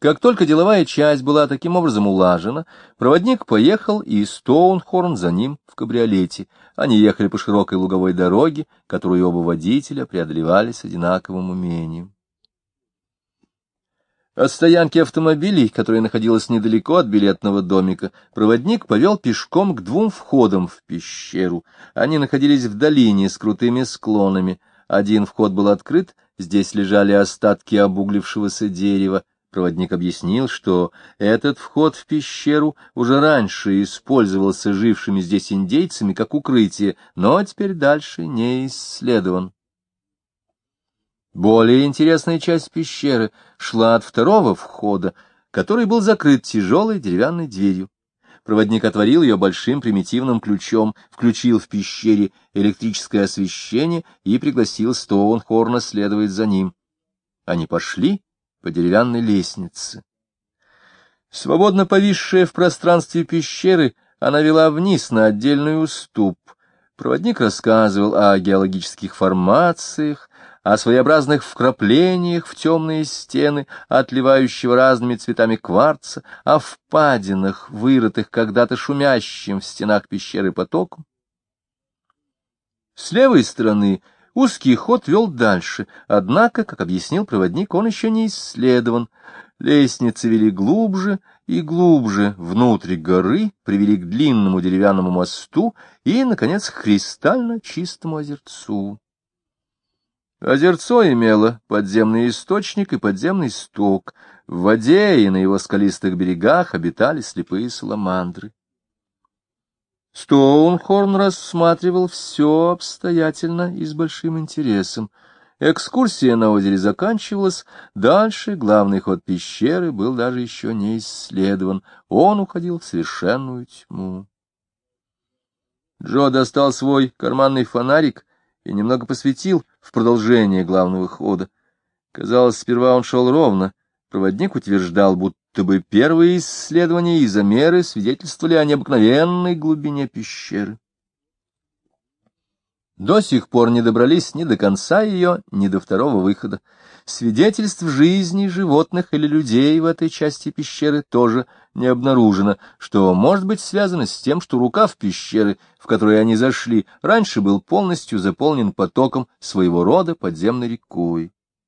Как только деловая часть была таким образом улажена, проводник поехал, и Стоунхорн за ним в кабриолете. Они ехали по широкой луговой дороге, которую оба водителя преодолевали с одинаковым умением. От стоянки автомобилей, которая находилась недалеко от билетного домика, проводник повел пешком к двум входам в пещеру. Они находились в долине с крутыми склонами. Один вход был открыт, здесь лежали остатки обуглившегося дерева. Проводник объяснил, что этот вход в пещеру уже раньше использовался жившими здесь индейцами как укрытие, но теперь дальше не исследован. Более интересная часть пещеры шла от второго входа, который был закрыт тяжелой деревянной дверью. Проводник отворил ее большим примитивным ключом, включил в пещере электрическое освещение и пригласил Стоунхорна следовать за ним. Они пошли по деревянной лестнице. Свободно повисшая в пространстве пещеры, она вела вниз на отдельный уступ. Проводник рассказывал о геологических формациях, о своеобразных вкраплениях в темные стены, отливающего разными цветами кварца, о впадинах, вырытых когда-то шумящим в стенах пещеры потоком. С левой стороны узкий ход вел дальше, однако, как объяснил проводник, он еще не исследован. Лестницы вели глубже и глубже внутрь горы, привели к длинному деревянному мосту и, наконец, к кристально чистому озерцу. Озерцо имело подземный источник и подземный сток. В воде и на его скалистых берегах обитали слепые саламандры. Стоунхорн рассматривал все обстоятельно и с большим интересом. Экскурсия на озере заканчивалась, дальше главный ход пещеры был даже еще не исследован, он уходил в совершенную тьму. Джо достал свой карманный фонарик и немного посветил в продолжение главного хода. Казалось, сперва он шел ровно. Проводник утверждал, будто бы первые исследования и замеры свидетельствовали о необыкновенной глубине пещеры. До сих пор не добрались ни до конца ее, ни до второго выхода. Свидетельств жизни животных или людей в этой части пещеры тоже не обнаружено, что может быть связано с тем, что рукав пещеры, в которой они зашли, раньше был полностью заполнен потоком, своего рода подземной рекой.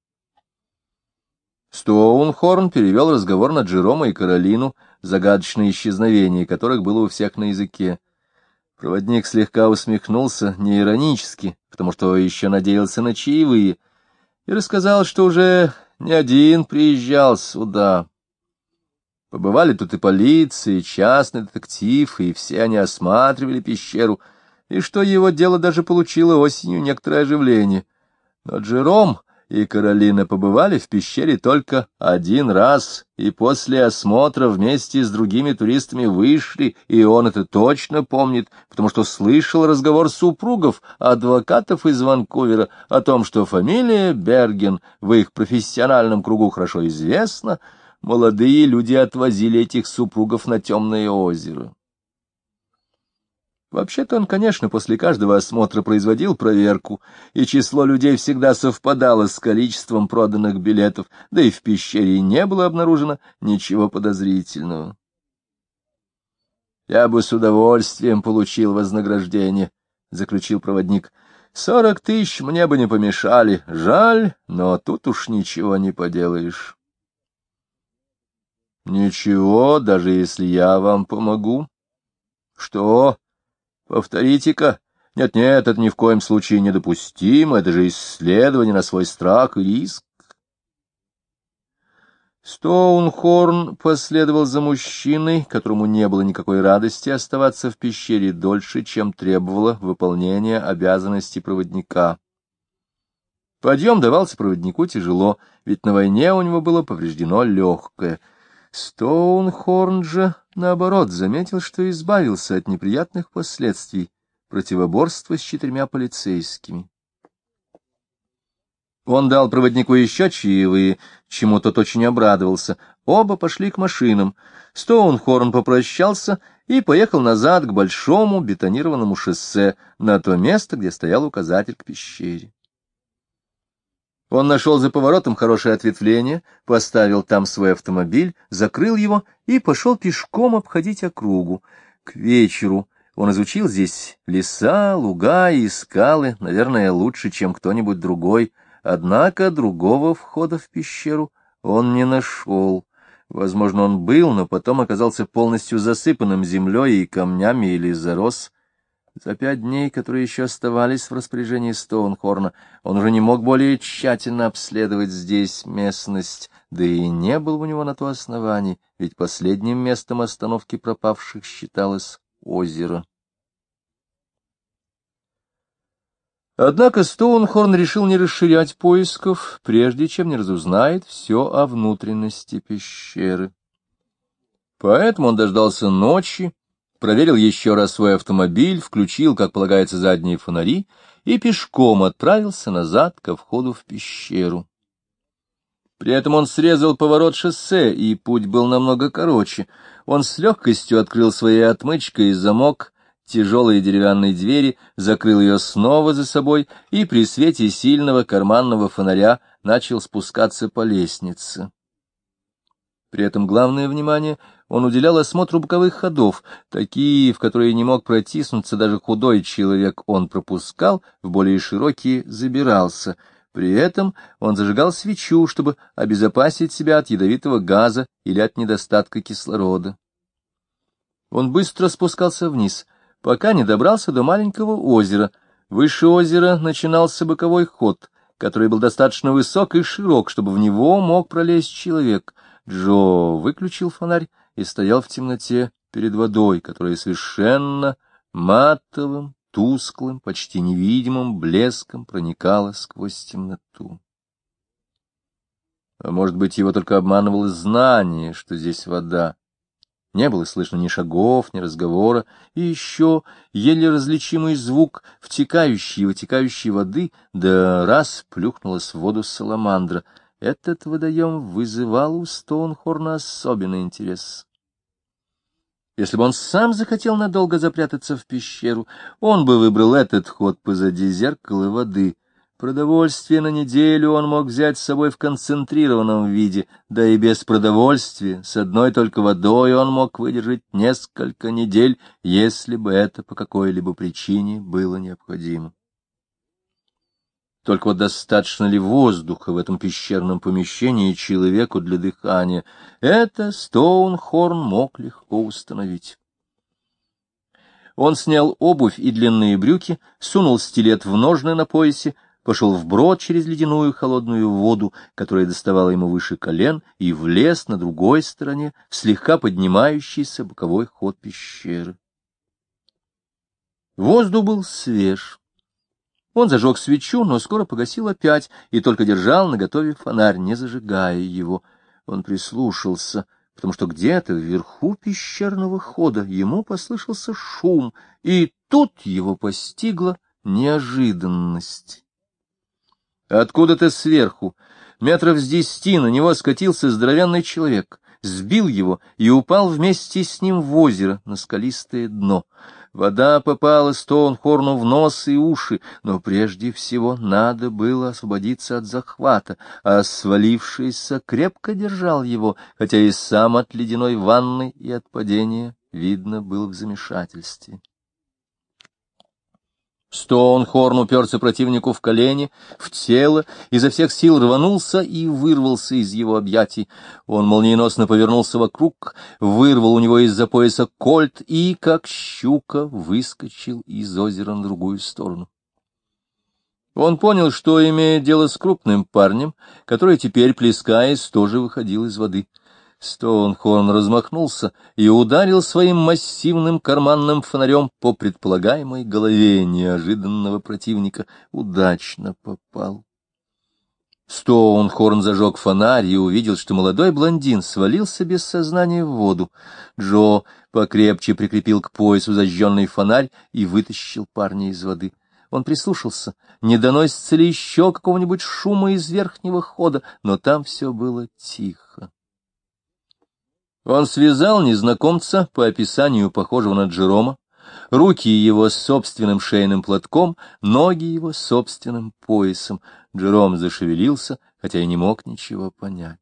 Стоунхорн перевел разговор на Джерома и Каролину, загадочное исчезновение которых было у всех на языке. Проводник слегка усмехнулся, не иронически, потому что еще надеялся на чаевые, и рассказал, что уже не один приезжал сюда. Побывали тут и полиция, и частный детектив, и все они осматривали пещеру, и что его дело даже получило осенью некоторое оживление. Но Джером и Каролина побывали в пещере только один раз, и после осмотра вместе с другими туристами вышли, и он это точно помнит, потому что слышал разговор супругов, адвокатов из Ванкувера, о том, что фамилия Берген в их профессиональном кругу хорошо известна. Молодые люди отвозили этих супругов на темное озеро. Вообще-то он, конечно, после каждого осмотра производил проверку, и число людей всегда совпадало с количеством проданных билетов, да и в пещере не было обнаружено ничего подозрительного. «Я бы с удовольствием получил вознаграждение», — заключил проводник. 40 тысяч мне бы не помешали. Жаль, но тут уж ничего не поделаешь». «Ничего, даже если я вам помогу». «Что? Повторите-ка». «Нет-нет, это ни в коем случае недопустимо, это же исследование на свой страх и риск». Стоунхорн последовал за мужчиной, которому не было никакой радости оставаться в пещере дольше, чем требовало выполнение обязанностей проводника. Подъем давался проводнику тяжело, ведь на войне у него было повреждено легкое. Стоунхорн же, наоборот, заметил, что избавился от неприятных последствий противоборства с 4 полицейскими. Он дал проводнику еще чаевые, чему тот очень обрадовался. Оба пошли к машинам. Стоунхорн попрощался и поехал назад к большому бетонированному шоссе, на то место, где стоял указатель к пещере. Он нашел за поворотом хорошее ответвление, поставил там свой автомобиль, закрыл его и пошел пешком обходить округу. К вечеру он изучил здесь леса, луга и скалы, наверное, лучше, чем кто-нибудь другой, однако другого входа в пещеру он не нашел. Возможно, он был, но потом оказался полностью засыпанным землей и камнями или зарос. За 5 дней, которые еще оставались в распоряжении Стоунхорна, он уже не мог более тщательно обследовать здесь местность, да и не было у него на то оснований, ведь последним местом остановки пропавших считалось озеро. Однако Стоунхорн решил не расширять поисков, прежде чем не разузнает все о внутренности пещеры. Поэтому он дождался ночи, проверил еще раз свой автомобиль, включил, как полагается, задние фонари и пешком отправился назад ко входу в пещеру. При этом он срезал поворот шоссе, и путь был намного короче. Он с легкостью открыл своей отмычкой замок тяжелой деревянной двери, закрыл ее снова за собой и при свете сильного карманного фонаря начал спускаться по лестнице. При этом главное внимание он уделял осмотру боковых ходов, такие, в которые не мог протиснуться даже худой человек, он пропускал, в более широкие забирался. При этом он зажигал свечу, чтобы обезопасить себя от ядовитого газа или от недостатка кислорода. Он быстро спускался вниз, пока не добрался до маленького озера. Выше озера начинался боковой ход, который был достаточно высок и широк, чтобы в него мог пролезть человек. Джо выключил фонарь и стоял в темноте перед водой, которая совершенно матовым, тусклым, почти невидимым блеском проникала сквозь темноту. А может быть, его только обманывало знание, что здесь вода. Не было слышно ни шагов, ни разговора, и еще еле различимый звук втекающей и вытекающей воды, да раз плюхнулась в воду саламандра. Этот водоем вызывал у Стоунхорна особенный интерес. Если бы он сам захотел надолго запрятаться в пещеру, он бы выбрал этот ход позади зеркала воды. Продовольствие на неделю он мог взять с собой в концентрированном виде, да и без продовольствия, с одной только водой он мог выдержать несколько недель, если бы это по какой-либо причине было необходимо. Только вот достаточно ли воздуха в этом пещерном помещении человеку для дыхания, это Стоунхорн мог легко установить. Он снял обувь и длинные брюки, сунул стилет в ножны на поясе, пошел вброд через ледяную холодную воду, которая доставала ему выше колен, и влез на другой стороне в слегка поднимающийся боковой ход пещеры. Воздух был свеж. Он зажег свечу, но скоро погасил опять и только держал наготове фонарь, не зажигая его. Он прислушался, потому что где-то вверху пещерного хода ему послышался шум, и тут его постигла неожиданность. Откуда-то сверху, метров с 10, на него скатился здоровенный человек, сбил его и упал вместе с ним в озеро на скалистое дно. Вода попала Стоунхорну в нос и уши, но прежде всего надо было освободиться от захвата, а свалившийся крепко держал его, хотя и сам от ледяной ванны и от падения, видно, был в замешательстве. Стоунхорн уперся противнику в колени, в тело, изо всех сил рванулся и вырвался из его объятий. Он молниеносно повернулся вокруг, вырвал у него из-за пояса кольт и, как щука, выскочил из озера на другую сторону. Он понял, что имеет дело с крупным парнем, который теперь, плескаясь, тоже выходил из воды. Стоунхорн размахнулся и ударил своим массивным карманным фонарем по предполагаемой голове неожиданного противника. Удачно попал. Стоунхорн зажег фонарь и увидел, что молодой блондин свалился без сознания в воду. Джо покрепче прикрепил к поясу зажженный фонарь и вытащил парня из воды. Он прислушался, не доносится ли еще какого-нибудь шума из верхнего хода, но там все было тихо. Он связал незнакомца, по описанию похожего на Джерома, Руки его с собственным шейным платком, ноги его с собственным поясом. Джером зашевелился, хотя и не мог ничего понять.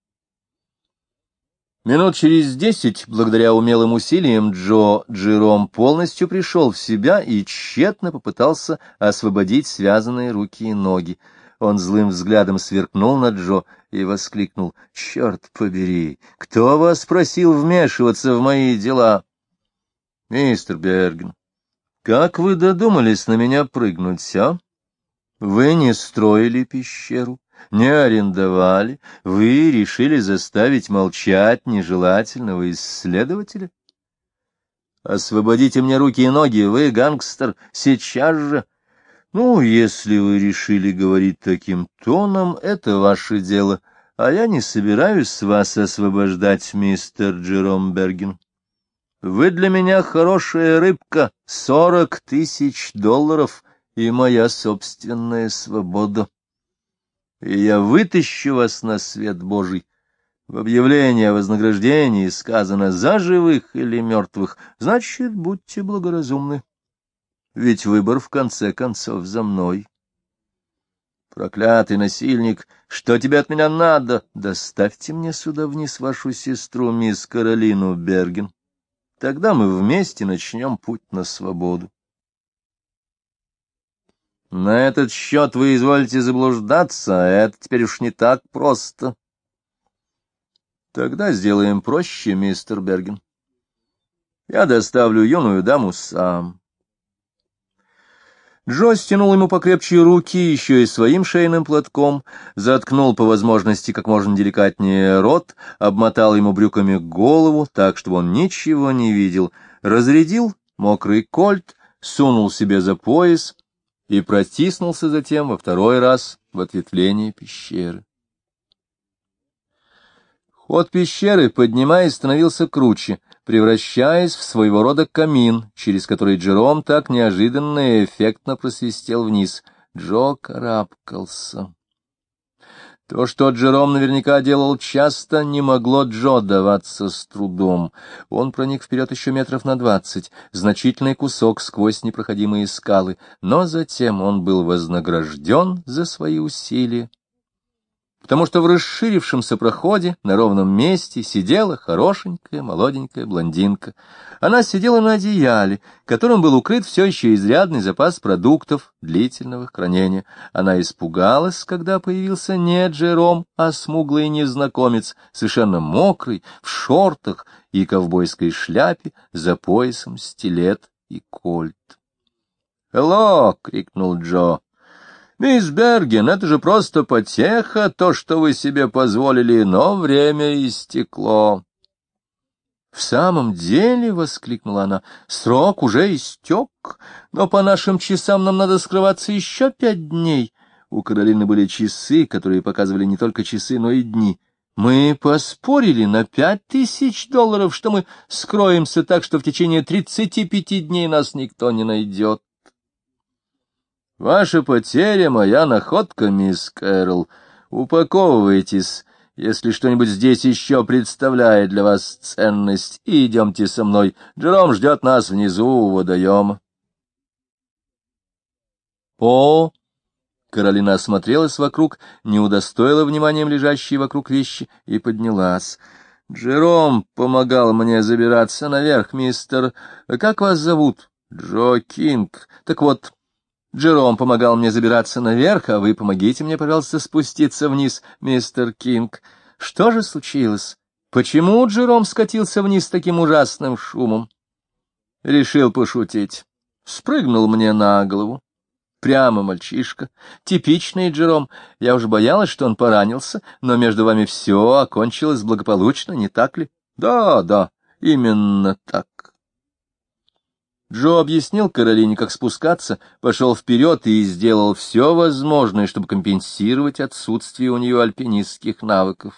Минут через 10, благодаря умелым усилиям Джером полностью пришел в себя и тщетно попытался освободить связанные руки и ноги. Он злым взглядом сверкнул на Джо и воскликнул: «Черт побери! Кто вас просил вмешиваться в мои дела?» «Мистер Берген, как вы додумались на меня прыгнуть, а? Вы не строили пещеру, не арендовали, вы решили заставить молчать нежелательного исследователя? Освободите мне руки и ноги, вы, гангстер, сейчас же!» «Ну, если вы решили говорить таким тоном, это ваше дело, а я не собираюсь вас освобождать, мистер Джером Берген. Вы для меня хорошая рыбка, $40 000 и моя собственная свобода. И я вытащу вас на свет Божий. В объявлении о вознаграждении сказано «за живых или мертвых», значит, будьте благоразумны. Ведь выбор, в конце концов, за мной. Проклятый насильник, что тебе от меня надо? Доставьте мне сюда вниз вашу сестру, мисс Каролину Берген. Тогда мы вместе начнем путь на свободу. На этот счет вы изволите заблуждаться, а это теперь уж не так просто. Тогда сделаем проще, мистер Берген. Я доставлю юную даму сам. Джо стянул ему покрепче руки еще и своим шейным платком, заткнул по возможности как можно деликатнее рот, обмотал ему брюками голову так, чтобы он ничего не видел, разрядил мокрый кольт, сунул себе за пояс и протиснулся затем во второй раз в ответвление пещеры. Ход пещеры, поднимаясь, становился круче, превращаясь в своего рода камин, через который Джером так неожиданно и эффектно просвистел вниз. Джо карабкался. То, что Джером наверняка делал часто, не могло Джо даваться с трудом. Он проник вперед еще метров на 20, значительный кусок сквозь непроходимые скалы, но затем он был вознагражден за свои усилия, потому что в расширившемся проходе на ровном месте сидела хорошенькая молоденькая блондинка. Она сидела на одеяле, которым был укрыт все еще изрядный запас продуктов длительного хранения. Она испугалась, когда появился не Джером, а смуглый незнакомец, совершенно мокрый, в шортах и ковбойской шляпе, за поясом стилет и кольт. «Hello!» — крикнул Джо. «Мисс Берген, это же просто потеха, то, что вы себе позволили, но время истекло». «В самом деле», — воскликнула она, — «срок уже истек, но по нашим часам нам надо скрываться еще 5 дней». У Каролины были часы, которые показывали не только часы, но и дни. «Мы поспорили на $5000, что мы скроемся так, что в течение 35 дней нас никто не найдет». «Ваша потеря — моя находка, мисс Кэрол. Упаковывайтесь, если что-нибудь здесь еще представляет для вас ценность, и идемте со мной. Джером ждет нас внизу у водоема». «О!» — Каролина осмотрелась вокруг, не удостоила вниманием лежащие вокруг вещи и поднялась. «Джером помогал мне забираться наверх, мистер... Как вас зовут?» «Джо Кинг. Так вот... Джером помогал мне забираться наверх, а вы помогите мне, пожалуйста, спуститься вниз, мистер Кинг. Что же случилось? Почему Джером скатился вниз с таким ужасным шумом?» Решил пошутить. Спрыгнул мне на голову. Прямо мальчишка. Типичный Джером. Я уже боялась, что он поранился, но между вами все окончилось благополучно, не так ли? Да, именно так. Джо объяснил Каролине, как спускаться, пошел вперед и сделал все возможное, чтобы компенсировать отсутствие у нее альпинистских навыков.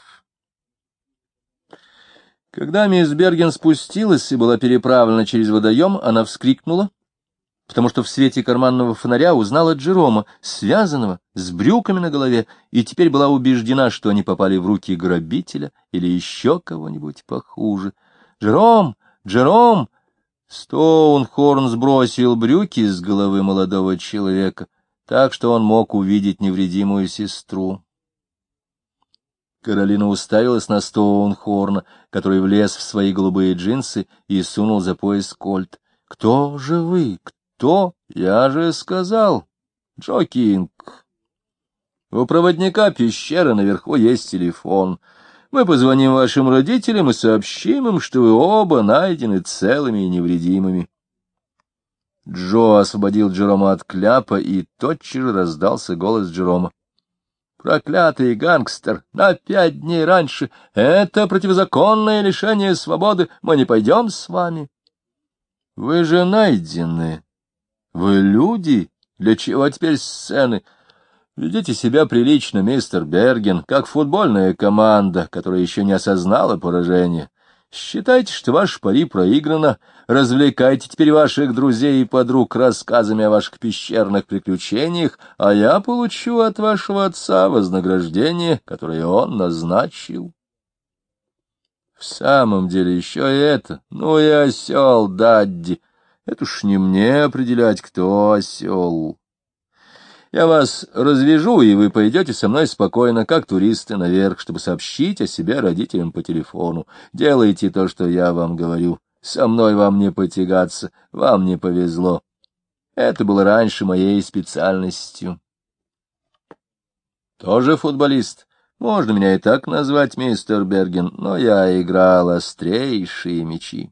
Когда мисс Берген спустилась и была переправлена через водоем, она вскрикнула, потому что в свете карманного фонаря узнала Джерома, связанного, с брюками на голове, и теперь была убеждена, что они попали в руки грабителя или еще кого-нибудь похуже. «Джером! Джером!» Стоунхорн сбросил брюки с головы молодого человека, так что он мог увидеть невредимую сестру. Каролина уставилась на Стоунхорна, который влез в свои голубые джинсы и сунул за пояс кольт. — Кто же вы? Кто? Я же сказал. Джо Кинг. У проводника пещеры наверху есть телефон. Мы позвоним вашим родителям и сообщим им, что вы оба найдены целыми и невредимыми. Джо освободил Джерома от кляпа, и тотчас же раздался голос Джерома. — Проклятый гангстер! На 5 дней раньше! Это противозаконное лишение свободы! Мы не пойдем с вами! — Вы же найдены! Вы люди! Для чего теперь сцены? Ведите себя прилично, мистер Берген, как футбольная команда, которая еще не осознала поражение. Считайте, что ваше пари проиграно, развлекайте теперь ваших друзей и подруг рассказами о ваших пещерных приключениях, а я получу от вашего отца вознаграждение, которое он назначил. В самом деле еще и это, ну и осел Дадди, это уж не мне определять, кто осел. Я вас развяжу, и вы пойдете со мной спокойно, как туристы, наверх, чтобы сообщить о себе родителям по телефону. Делайте то, что я вам говорю. Со мной вам не потягаться, вам не повезло. Это было раньше моей специальностью. Тоже футболист. Можно меня и так назвать, мистер Берген, но я играл острейшие мячи.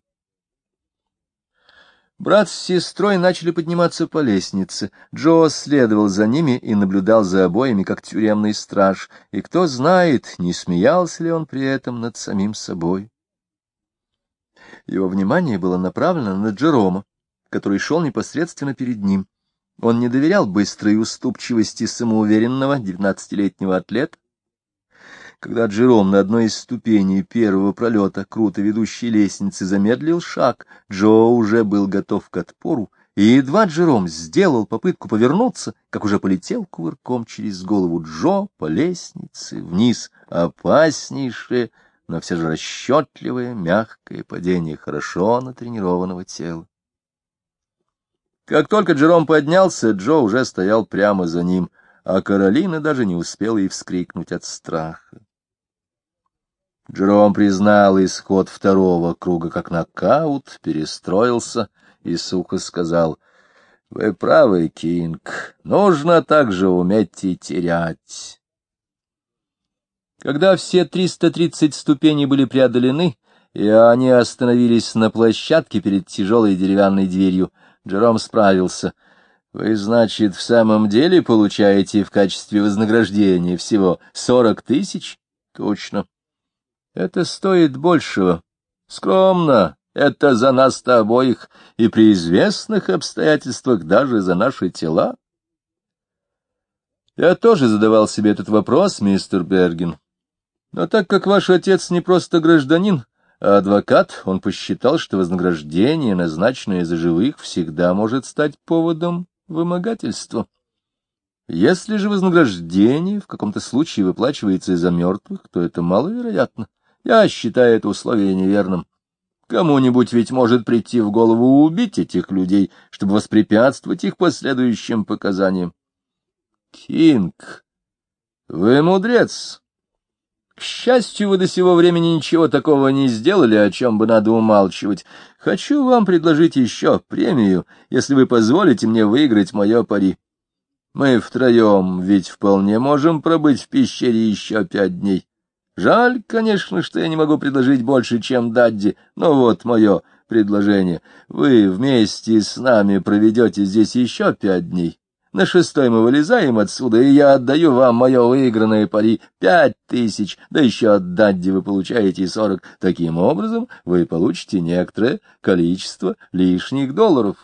Брат с сестрой начали подниматься по лестнице. Джо следовал за ними и наблюдал за обоими, как тюремный страж, и кто знает, не смеялся ли он при этом над самим собой. Его внимание было направлено на Джерома, который шел непосредственно перед ним. Он не доверял быстрой уступчивости самоуверенного 19-летнего атлета. Когда Джером на одной из ступеней первого пролета, круто ведущей лестницы, замедлил шаг, Джо уже был готов к отпору, и едва Джером сделал попытку повернуться, как уже полетел кувырком через голову Джо по лестнице вниз. Опаснейшее, но все же расчетливое, мягкое падение хорошо натренированного тела. Как только Джером поднялся, Джо уже стоял прямо за ним, а Каролина даже не успела и вскрикнуть от страха. Джером признал исход второго круга как нокаут, перестроился и сухо сказал: — Вы правы, Кинг, нужно также уметь и терять. Когда все 330 ступеней были преодолены, и они остановились на площадке перед тяжелой деревянной дверью, Джером справился. — Вы, значит, в самом деле получаете в качестве вознаграждения всего 40 тысяч? — Точно. — Это стоит большего. Скромно. Это за нас-то обоих, и при известных обстоятельствах даже за наши тела. Я тоже задавал себе этот вопрос, мистер Берген. Но так как ваш отец не просто гражданин, а адвокат, он посчитал, что вознаграждение, назначенное за живых, всегда может стать поводом вымогательства. Если же вознаграждение в каком-то случае выплачивается из-за мертвых, то это маловероятно. Я считаю это условие неверным. Кому-нибудь ведь может прийти в голову убить этих людей, чтобы воспрепятствовать их последующим показаниям. Кинг, вы мудрец. К счастью, вы до сего времени ничего такого не сделали, о чем бы надо умалчивать. Хочу вам предложить еще премию, если вы позволите мне выиграть мое пари. Мы втроем ведь вполне можем пробыть в пещере еще 5 дней. Жаль, конечно, что я не могу предложить больше, чем Дадди, но вот мое предложение. Вы вместе с нами проведете здесь еще 5 дней. На 6-й мы вылезаем отсюда, и я отдаю вам мое выигранное пари 5000, да еще от Дадди вы получаете 40. Таким образом, вы получите некоторое количество лишних долларов.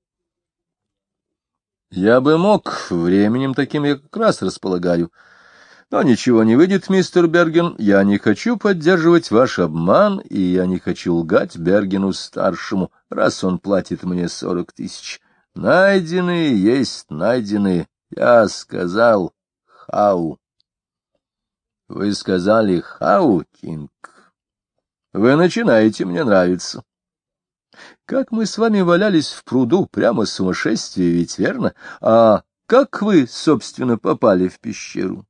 Я бы мог, временем таким я как раз располагаю. Но ничего не выйдет, мистер Берген, я не хочу поддерживать ваш обман, и я не хочу лгать Бергену-старшему, раз он платит мне 40 тысяч. Найденные есть найденные, я сказал хау. Вы сказали хау, Кинг. Вы начинаете мне нравиться. Как мы с вами валялись в пруду, прямо сумасшествие, ведь верно? А как вы, собственно, попали в пещеру?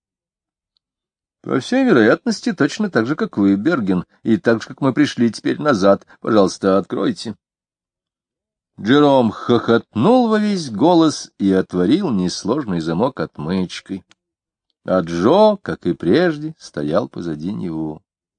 По всей вероятности, точно так же, как вы, Берген, и так же, как мы пришли теперь назад. Пожалуйста, откройте. Джером хохотнул во весь голос и отворил несложный замок отмычкой. А Джо, как и прежде, стоял позади него.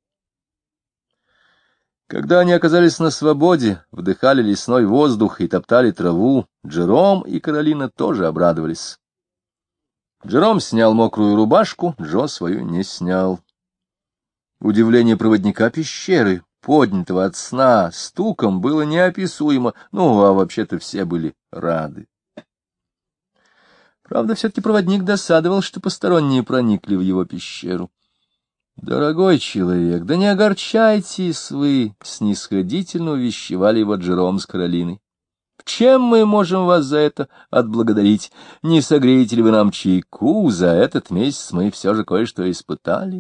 Когда они оказались на свободе, вдыхали лесной воздух и топтали траву, Джером и Каролина тоже обрадовались. Джером снял мокрую рубашку, Джо свою не снял. Удивление проводника пещеры, поднятого от сна, стуком было неописуемо, а вообще-то все были рады. Правда, все-таки проводник досадовал, что посторонние проникли в его пещеру. — Дорогой человек, да не огорчайтесь вы, — снисходительно увещевали его Джером с Каролиной. — Чем мы можем вас за это отблагодарить? Не согреете ли вы нам чайку? За этот месяц мы все же кое-что испытали.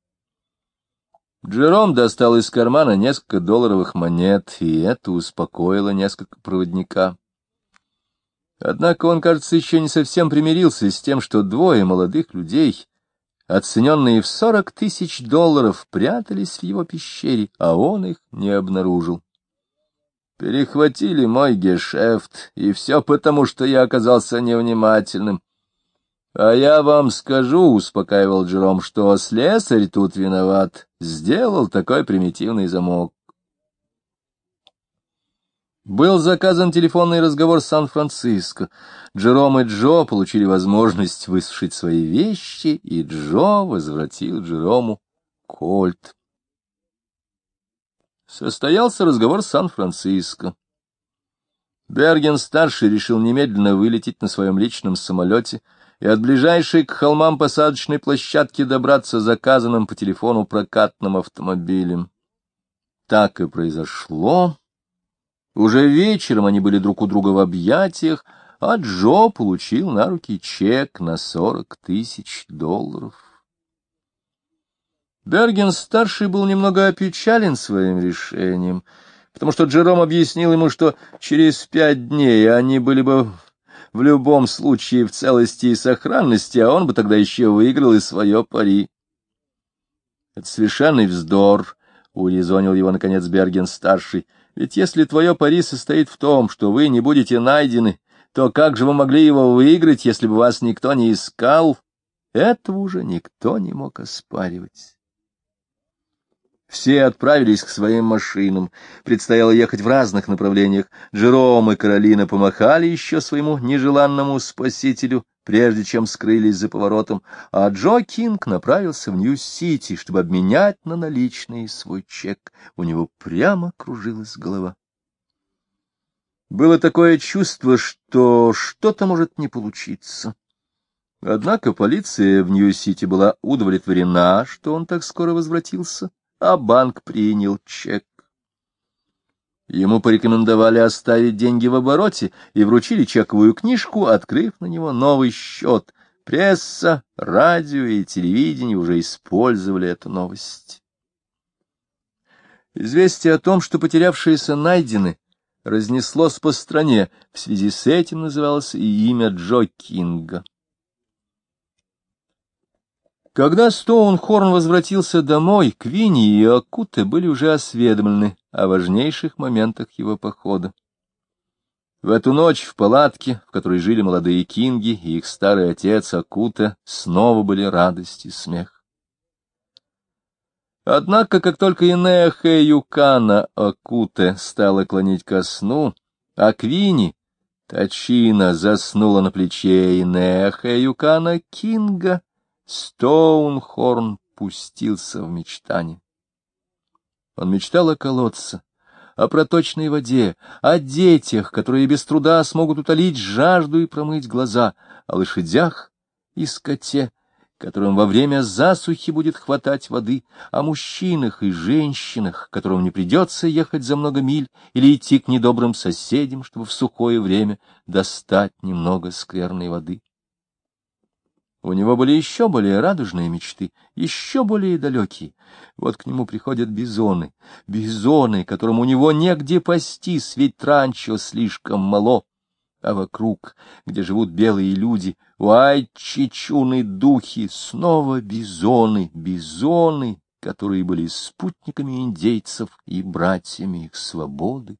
Джером достал из кармана несколько долларовых монет, и это успокоило несколько проводника. Однако он, кажется, еще не совсем примирился с тем, что двое молодых людей, оцененные в $40 000, прятались в его пещере, а он их не обнаружил. Перехватили мой гешефт, и все потому, что я оказался невнимательным. — А я вам скажу, — успокаивал Джером, — что слесарь тут виноват, сделал такой примитивный замок. Был заказан телефонный разговор с Сан-Франциско. Джером и Джо получили возможность высушить свои вещи, и Джо возвратил Джерому кольт. Состоялся разговор с Сан-Франциско. Берген-старший решил немедленно вылететь на своем личном самолете и от ближайшей к холмам посадочной площадки добраться заказанным по телефону прокатным автомобилем. Так и произошло. Уже вечером они были друг у друга в объятиях, а Джо получил на руки чек на $40 000. Берген-старший был немного опечален своим решением, потому что Джером объяснил ему, что через 5 дней они были бы в любом случае в целости и сохранности, а он бы тогда еще выиграл и свое пари. — Это совершенный вздор, — урезонил его, наконец, Берген-старший. — Ведь если твое пари состоит в том, что вы не будете найдены, то как же вы могли его выиграть, если бы вас никто не искал? Этого уже никто не мог оспаривать. Все отправились к своим машинам. Предстояло ехать в разных направлениях. Джером и Каролина помахали еще своему нежеланному спасителю, прежде чем скрылись за поворотом, а Джо Кинг направился в Нью-Сити, чтобы обменять на наличные свой чек. У него прямо кружилась голова. Было такое чувство, что что-то может не получиться. Однако полиция в Нью-Сити была удовлетворена, что он так скоро возвратился, а банк принял чек. Ему порекомендовали оставить деньги в обороте и вручили чековую книжку, открыв на него новый счет. Пресса, радио и телевидение уже использовали эту новость. Известие о том, что потерявшиеся найдены, разнеслось по стране. В связи с этим называлось и имя Джо Кинга. Когда Стоунхорн возвратился домой, Квинни и Окуте были уже осведомлены о важнейших моментах его похода. В эту ночь в палатке, в которой жили молодые Кинги и их старый отец Окуте, снова были радость и смех. Однако, как только Инея Хэюкана Окуте стала клонить ко сну, а Квинни Тачина заснула на плече Инея Хэюкана Кинга, Стоунхорн пустился в мечтание. Он мечтал о колодце, о проточной воде, о детях, которые без труда смогут утолить жажду и промыть глаза, о лошадях и скоте, которым во время засухи будет хватать воды, о мужчинах и женщинах, которым не придется ехать за много миль или идти к недобрым соседям, чтобы в сухое время достать немного скверной воды. У него были еще более радужные мечты, еще более далекие. Вот к нему приходят бизоны, которым у него негде пастись, ведь ранчо слишком мало. А вокруг, где живут белые люди, уайчичуны духи, снова бизоны, которые были спутниками индейцев и братьями их свободы.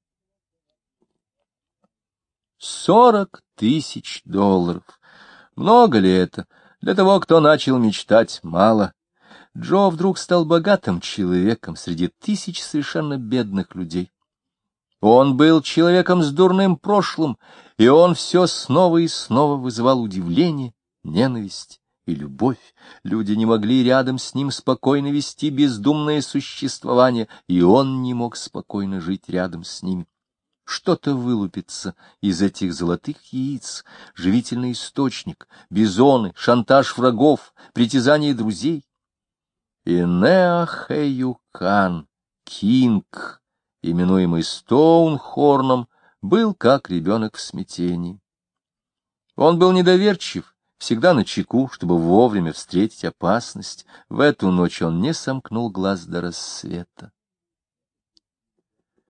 $40 000. Много ли это? Для того, кто начал мечтать, мало. Джо вдруг стал богатым человеком среди тысяч совершенно бедных людей. Он был человеком с дурным прошлым, и он все снова и снова вызывал удивление, ненависть и любовь. Люди не могли рядом с ним спокойно вести бездумное существование, и он не мог спокойно жить рядом с ними. Что-то вылупится из этих золотых яиц, живительный источник, бизоны, шантаж врагов, притязания друзей. И Неахеюкан, Кинг, именуемый Стоунхорном, был как ребенок в смятении. Он был недоверчив, всегда начеку, чтобы вовремя встретить опасность. В эту ночь он не сомкнул глаз до рассвета.